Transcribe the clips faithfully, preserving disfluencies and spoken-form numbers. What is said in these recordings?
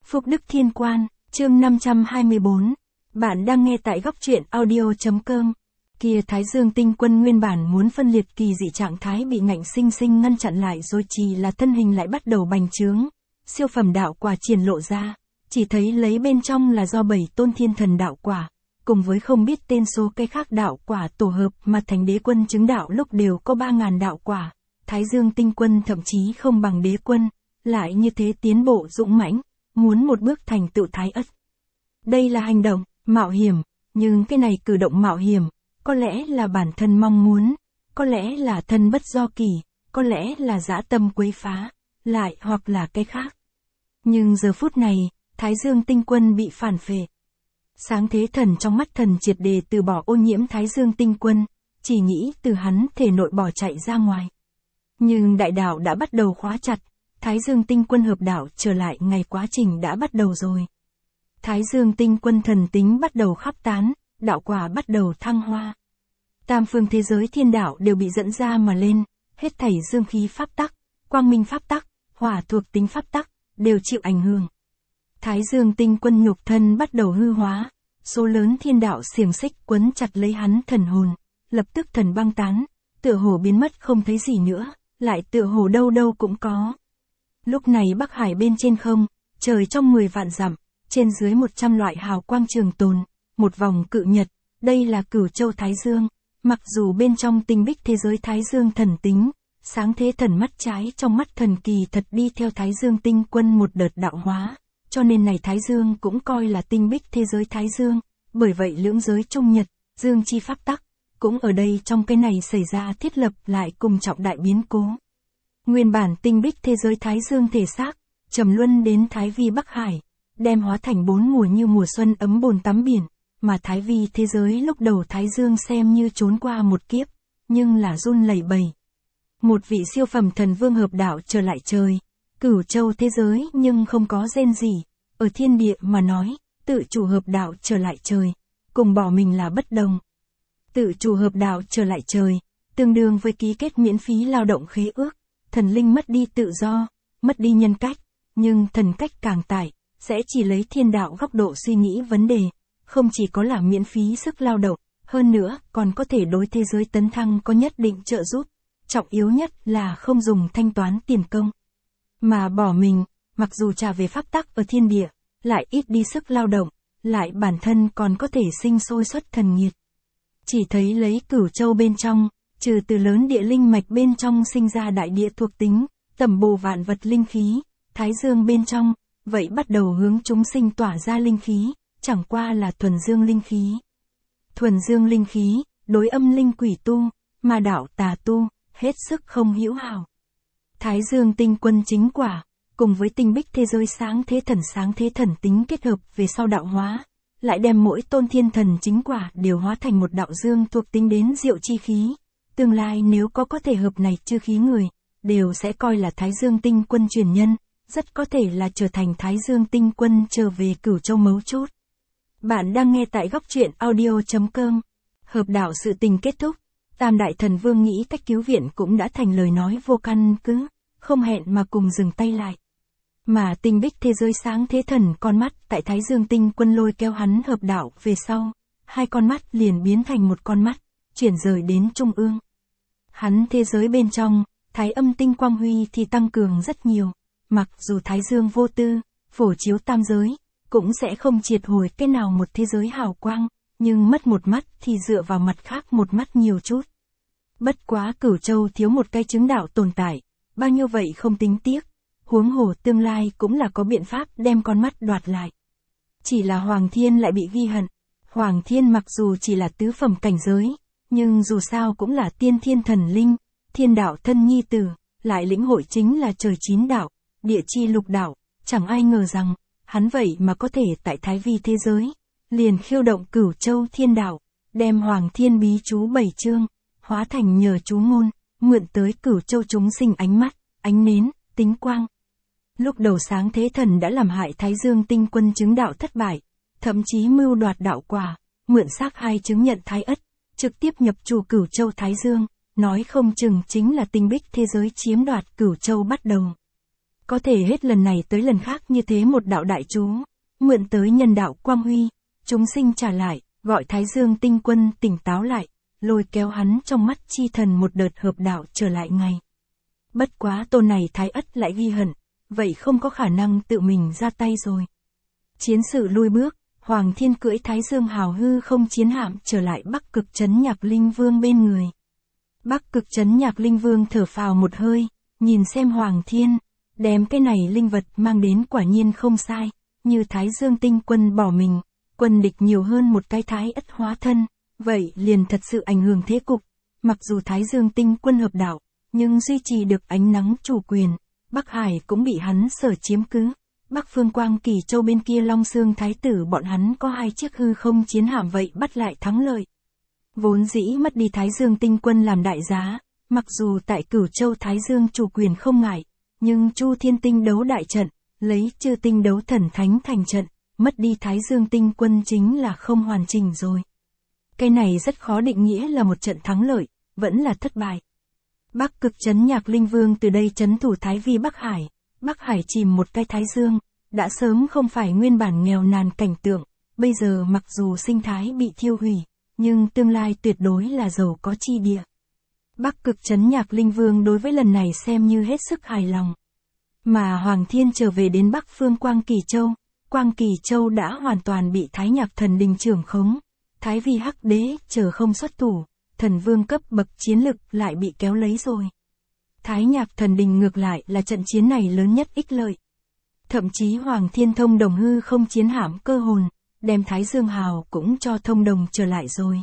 Phúc Đức Thiên Quan, chương năm trăm hai mươi bốn. Bạn đang nghe tại góc truyện audio.com. Kia Thái Dương Tinh Quân nguyên bản muốn phân liệt kỳ dị trạng thái bị ngạnh sinh sinh ngăn chặn lại, rồi chỉ là thân hình lại bắt đầu bành trướng. Siêu phẩm đạo quả triển lộ ra, chỉ thấy lấy bên trong là do bảy tôn thiên thần đạo quả, cùng với không biết tên số cây khác đạo quả tổ hợp mà thành đế quân chứng đạo lúc đều có ba ngàn đạo quả. Thái Dương Tinh Quân thậm chí không bằng đế quân, lại như thế tiến bộ dũng mãnh, muốn một bước thành tựu Thái Ất. Đây là hành động, mạo hiểm, nhưng cái này cử động mạo hiểm, có lẽ là bản thân mong muốn, có lẽ là thân bất do kỳ, có lẽ là dã tâm quấy phá, lại hoặc là cái khác. Nhưng giờ phút này, Thái Dương Tinh Quân bị phản phệ. Sáng thế thần trong mắt thần triệt đề từ bỏ ô nhiễm Thái Dương Tinh Quân, chỉ nghĩ từ hắn thể nội bỏ chạy ra ngoài. Nhưng đại đạo đã bắt đầu khóa chặt, Thái Dương Tinh Quân hợp đạo trở lại ngày quá trình đã bắt đầu rồi. Thái Dương Tinh Quân thần tính bắt đầu khắp tán, đạo quả bắt đầu thăng hoa. Tam phương thế giới thiên đạo đều bị dẫn ra mà lên, hết thảy dương khí pháp tắc, quang minh pháp tắc, hỏa thuộc tính pháp tắc, đều chịu ảnh hưởng. Thái Dương Tinh Quân nhục thân bắt đầu hư hóa, số lớn thiên đạo xiềng xích quấn chặt lấy hắn thần hồn, lập tức thần băng tán, tựa hồ biến mất không thấy gì nữa, lại tựa hồ đâu đâu cũng có. Lúc này Bắc Hải bên trên không, trời trong mười vạn dặm, trên dưới một trăm loại hào quang trường tồn, một vòng cự nhật, đây là Cửu Châu Thái Dương, mặc dù bên trong tinh bích thế giới Thái Dương thần tính, sáng thế thần mắt trái trong mắt thần kỳ thật đi theo Thái Dương Tinh Quân một đợt đạo hóa, cho nên này Thái Dương cũng coi là tinh bích thế giới Thái Dương, bởi vậy lưỡng giới trung nhật, dương chi pháp tắc, cũng ở đây trong cái này xảy ra thiết lập lại cùng trọng đại biến cố. Nguyên bản tinh bích thế giới Thái Dương thể xác, trầm luân đến Thái Vi Bắc Hải, đem hóa thành bốn mùa như mùa xuân ấm bồn tắm biển, mà Thái Vi thế giới lúc đầu Thái Dương xem như trốn qua một kiếp, nhưng là run lẩy bẩy. Một vị siêu phẩm thần vương hợp đạo trở lại trời, Cửu Châu thế giới nhưng không có rên gì, ở thiên địa mà nói, tự chủ hợp đạo trở lại trời, cùng bỏ mình là bất đồng. Tự chủ hợp đạo trở lại trời, tương đương với ký kết miễn phí lao động khế ước, thần linh mất đi tự do, mất đi nhân cách, nhưng thần cách càng tải, sẽ chỉ lấy thiên đạo góc độ suy nghĩ vấn đề, không chỉ có là miễn phí sức lao động, hơn nữa còn có thể đối thế giới tấn thăng có nhất định trợ giúp, trọng yếu nhất là không dùng thanh toán tiền công. Mà bỏ mình, mặc dù trả về pháp tắc ở thiên địa, lại ít đi sức lao động, lại bản thân còn có thể sinh sôi xuất thần nhiệt. Chỉ thấy lấy Cửu Châu bên trong, trừ từ lớn địa linh mạch bên trong sinh ra đại địa thuộc tính, tầm bồ vạn vật linh khí, Thái Dương bên trong, vậy bắt đầu hướng chúng sinh tỏa ra linh khí, chẳng qua là thuần dương linh khí. Thuần dương linh khí, đối âm linh quỷ tu, ma đạo tà tu, hết sức không hữu hảo. Thái Dương Tinh Quân chính quả, cùng với tinh bích thế giới sáng thế thần sáng thế thần tính kết hợp về sau đạo hóa, lại đem mỗi tôn thiên thần chính quả đều hóa thành một đạo dương thuộc tính đến diệu chi khí. Tương lai nếu có có thể hợp này chư khí người, đều sẽ coi là Thái Dương Tinh Quân truyền nhân, rất có thể là trở thành Thái Dương Tinh Quân trở về Cửu Châu mấu chốt. Bạn đang nghe tại góc truyện audio.com. Hợp đạo sự tình kết thúc, Tam Đại Thần Vương nghĩ cách cứu viện cũng đã thành lời nói vô căn cứ, không hẹn mà cùng dừng tay lại. Mà tinh bích thế giới sáng thế thần con mắt tại Thái Dương Tinh Quân lôi kéo hắn hợp đạo về sau, hai con mắt liền biến thành một con mắt, chuyển rời đến trung ương. Hắn thế giới bên trong, Thái Âm tinh quang huy thì tăng cường rất nhiều, mặc dù Thái Dương vô tư, phổ chiếu tam giới, cũng sẽ không triệt hồi cái nào một thế giới hào quang, nhưng mất một mắt thì dựa vào mặt khác một mắt nhiều chút. Bất quá Cửu Châu thiếu một cái chứng đạo tồn tại, bao nhiêu vậy không tính tiếc, huống hồ tương lai cũng là có biện pháp đem con mắt đoạt lại. Chỉ là Hoàng Thiên lại bị ghi hận, Hoàng Thiên mặc dù chỉ là tứ phẩm cảnh giới, nhưng dù sao cũng là tiên thiên thần linh, thiên đạo thân nhi tử, lại lĩnh hội chính là trời chín đạo, địa chi lục đạo, chẳng ai ngờ rằng, hắn vậy mà có thể tại Thái Vi thế giới, liền khiêu động Cửu Châu thiên đạo, đem Hoàng Thiên bí chú bảy chương, hóa thành nhờ chú ngôn, mượn tới Cửu Châu chúng sinh ánh mắt, ánh nến, tính quang. Lúc đầu sáng thế thần đã làm hại Thái Dương Tinh Quân chứng đạo thất bại, thậm chí mưu đoạt đạo quả, mượn xác hai chứng nhận Thái Ất, trực tiếp nhập chủ Cửu Châu Thái Dương, nói không chừng chính là tinh bích thế giới chiếm đoạt Cửu Châu bắt đầu. Có thể hết lần này tới lần khác như thế một đạo đại chú, mượn tới nhân đạo quang huy, chúng sinh trả lại, gọi Thái Dương Tinh Quân tỉnh táo lại, lôi kéo hắn trong mắt chi thần một đợt hợp đạo trở lại ngày. Bất quá tôn này Thái Ất lại ghi hận, vậy không có khả năng tự mình ra tay rồi. Chiến sự lui bước, Hoàng Thiên cưỡi Thái Dương hào hư không chiến hạm trở lại Bắc Cực Trấn Nhạc Linh Vương bên người. Bắc Cực Trấn Nhạc Linh Vương thở phào một hơi, nhìn xem Hoàng Thiên, đem cái này linh vật mang đến quả nhiên không sai, như Thái Dương Tinh Quân bỏ mình, quân địch nhiều hơn một cái Thái Ất hóa thân, vậy liền thật sự ảnh hưởng thế cục. Mặc dù Thái Dương Tinh Quân hợp đạo, nhưng duy trì được ánh nắng chủ quyền, Bắc Hải cũng bị hắn sở chiếm cứ. Bắc Phương Quang Kỳ Châu bên kia Long Xương Thái Tử bọn hắn có hai chiếc hư không chiến hạm vậy bắt lại thắng lợi. Vốn dĩ mất đi Thái Dương Tinh Quân làm đại giá, mặc dù tại Cửu Châu Thái Dương chủ quyền không ngại, nhưng Chu Thiên Tinh đấu đại trận, lấy Chư Tinh đấu thần thánh thành trận, mất đi Thái Dương Tinh Quân chính là không hoàn chỉnh rồi. Cái này rất khó định nghĩa là một trận thắng lợi, vẫn là thất bại. Bắc Cực Trấn Nhạc Linh Vương từ đây trấn thủ Thái Vi Bắc Hải, Bắc Hải chìm một cái Thái Dương, đã sớm không phải nguyên bản nghèo nàn cảnh tượng, bây giờ mặc dù sinh thái bị thiêu hủy, nhưng tương lai tuyệt đối là giàu có chi địa. Bắc Cực Trấn Nhạc Linh Vương đối với lần này xem như hết sức hài lòng. Mà Hoàng Thiên trở về đến Bắc Phương Quang Kỳ Châu, Quang Kỳ Châu đã hoàn toàn bị Thái Nhạc Thần Đình trưởng khống, Thái Vi Hắc Đế chờ không xuất thủ, thần vương cấp bậc chiến lực lại bị kéo lấy rồi. Thái Nhạc Thần Đình ngược lại là trận chiến này lớn nhất ích lợi. Thậm chí Hoàng Thiên thông đồng hư không chiến hạm cơ hồn, đem Thái Dương Hào cũng cho thông đồng trở lại rồi.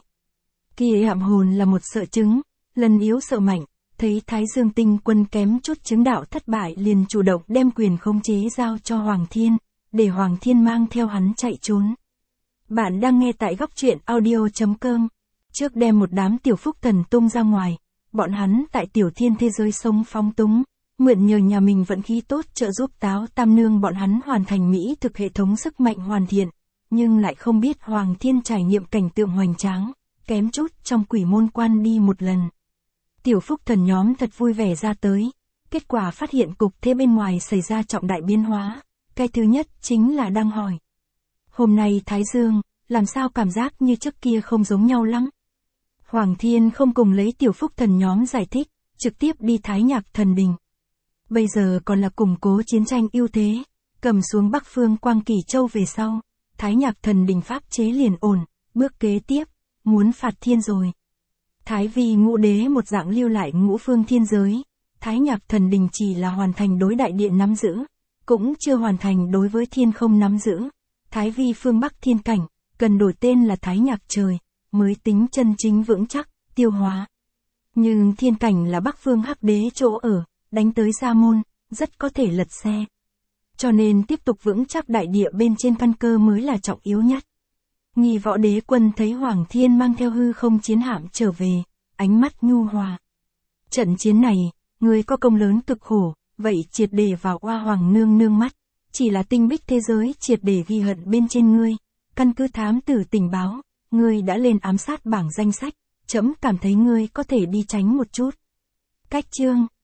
Kia hạm hồn là một sợ chứng, lần yếu sợ mạnh, thấy Thái Dương Tinh Quân kém chút chứng đạo thất bại liền chủ động đem quyền khống chế giao cho Hoàng Thiên, để Hoàng Thiên mang theo hắn chạy trốn. Bạn đang nghe tại góc truyện audio chấm com. Trước đem một đám tiểu phúc thần tung ra ngoài, bọn hắn tại tiểu thiên thế giới sống phóng túng, mượn nhờ nhà mình vận khí tốt trợ giúp Táo Tam Nương bọn hắn hoàn thành mỹ thực hệ thống sức mạnh hoàn thiện, nhưng lại không biết Hoàng Thiên trải nghiệm cảnh tượng hoành tráng, kém chút trong quỷ môn quan đi một lần. Tiểu phúc thần nhóm thật vui vẻ ra tới, kết quả phát hiện cục thế bên ngoài xảy ra trọng đại biến hóa, cái thứ nhất chính là đang hỏi. Hôm nay Thái Dương, làm sao cảm giác như trước kia không giống nhau lắm? Hoàng Thiên không cùng lấy tiểu phúc thần nhóm giải thích, trực tiếp đi Thái Nhạc Thần Đình. Bây giờ còn là củng cố chiến tranh ưu thế, cầm xuống Bắc Phương Quang Kỳ Châu về sau, Thái Nhạc Thần Đình pháp chế liền ổn, bước kế tiếp, muốn phạt thiên rồi. Thái Vi Ngũ Đế một dạng lưu lại ngũ phương thiên giới, Thái Nhạc Thần Đình chỉ là hoàn thành đối đại điện nắm giữ, cũng chưa hoàn thành đối với thiên không nắm giữ. Thái Vi phương Bắc thiên cảnh, cần đổi tên là Thái Nhạc Trời, mới tính chân chính vững chắc, tiêu hóa. Nhưng thiên cảnh là Bắc Phương Hắc Đế chỗ ở, đánh tới Sa Môn, rất có thể lật xe. Cho nên tiếp tục vững chắc đại địa bên trên căn cơ mới là trọng yếu nhất. Nghi Võ Đế Quân thấy Hoàng Thiên mang theo hư không chiến hạm trở về, ánh mắt nhu hòa. Trận chiến này, người có công lớn cực khổ, vậy triệt để vào oa hoàng nương nương mắt, chỉ là tinh bích thế giới triệt để ghi hận bên trên ngươi, căn cứ thám tử tình báo, ngươi đã lên ám sát bảng danh sách, trẫm cảm thấy ngươi có thể đi tránh một chút. Cách chương